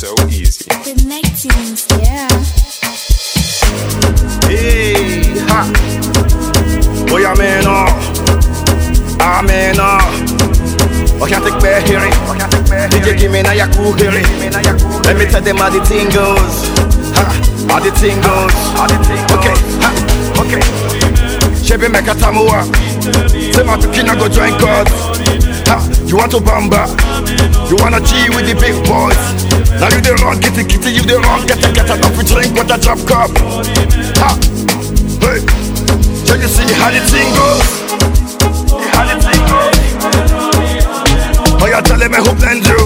so easy. Connecting, yeah. Hey, ha. Boy, I'm in I can't take back hearing. DJ give me now your cool hearing. Let me tell them how the thing goes. Ha, how the thing goes. Okay, ha, okay. Chebe meka tamua. Say my pikina go join God. Ha, you want to bamba? You wanna G with the big boys? Now you the wrong, kitty, you the wrong, get enough to drink with a drop cup. Ha, hey, so you see how the thing goes? How the thing goes? Oh, you're telling me who blend you?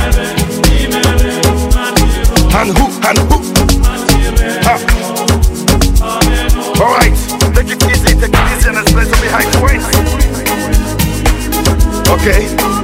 And who? Ha. Alright, take it easy and let's play some behind the waist. Okay.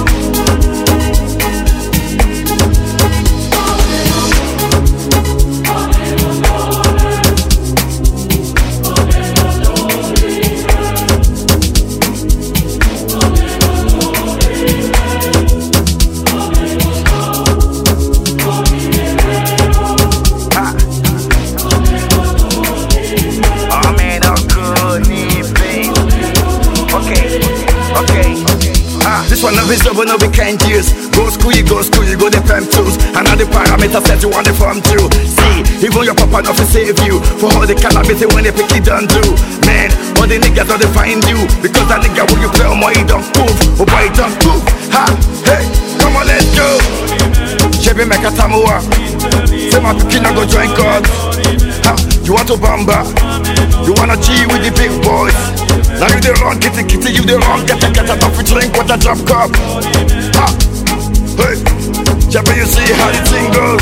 This one of his job no we can't use. Go school, you go the fem tools. And all the parameters that you want the form to. See, even your papa not to save you. For all the calamity when they pick it done do. Man, all the niggas don't find you. Because that nigga when you play on my don't move. Oh boy, don't move. Ha, hey, come on, let's go. Chebe meka tamua. Say my pikina go join God. Ha, you want to bamba? You wanna G with the big boys? Now you the wrong, kitty, you the wrong, get enough to drink with a drop cup. Ha, hey, Chebe, you see how the thing goes?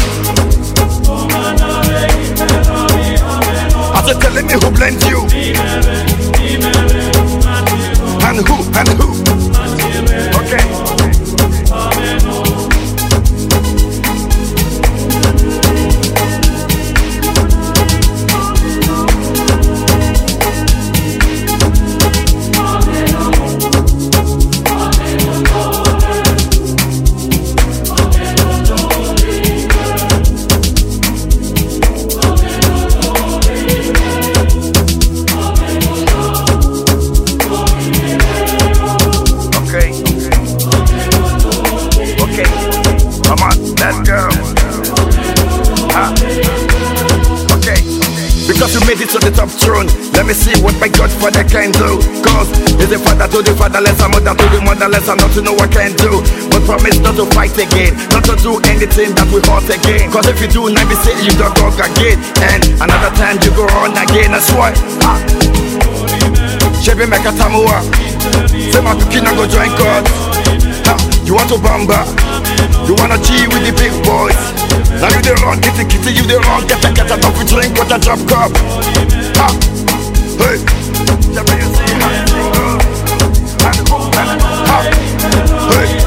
I said, telling me who blends you? And who? Okay. Because you made it to the top throne. Let me see what my Godfather can do. Cause he's a father to the fatherless, a mother to the motherless, and not to know what I can do. But promise not to fight again, not to do anything that will hurt again. Cause if you do, now be say you don't go again. And another time you go on again, that's why. Chebe meka tamua. Say my pikina go join God. Ha, you want to bamba? You wanna G with the big boys? Now you the wrong, kitty, you the wrong, get enough to drink with a drop cup. Ha, hey, Chebe, you see how it goes? Ha, hey.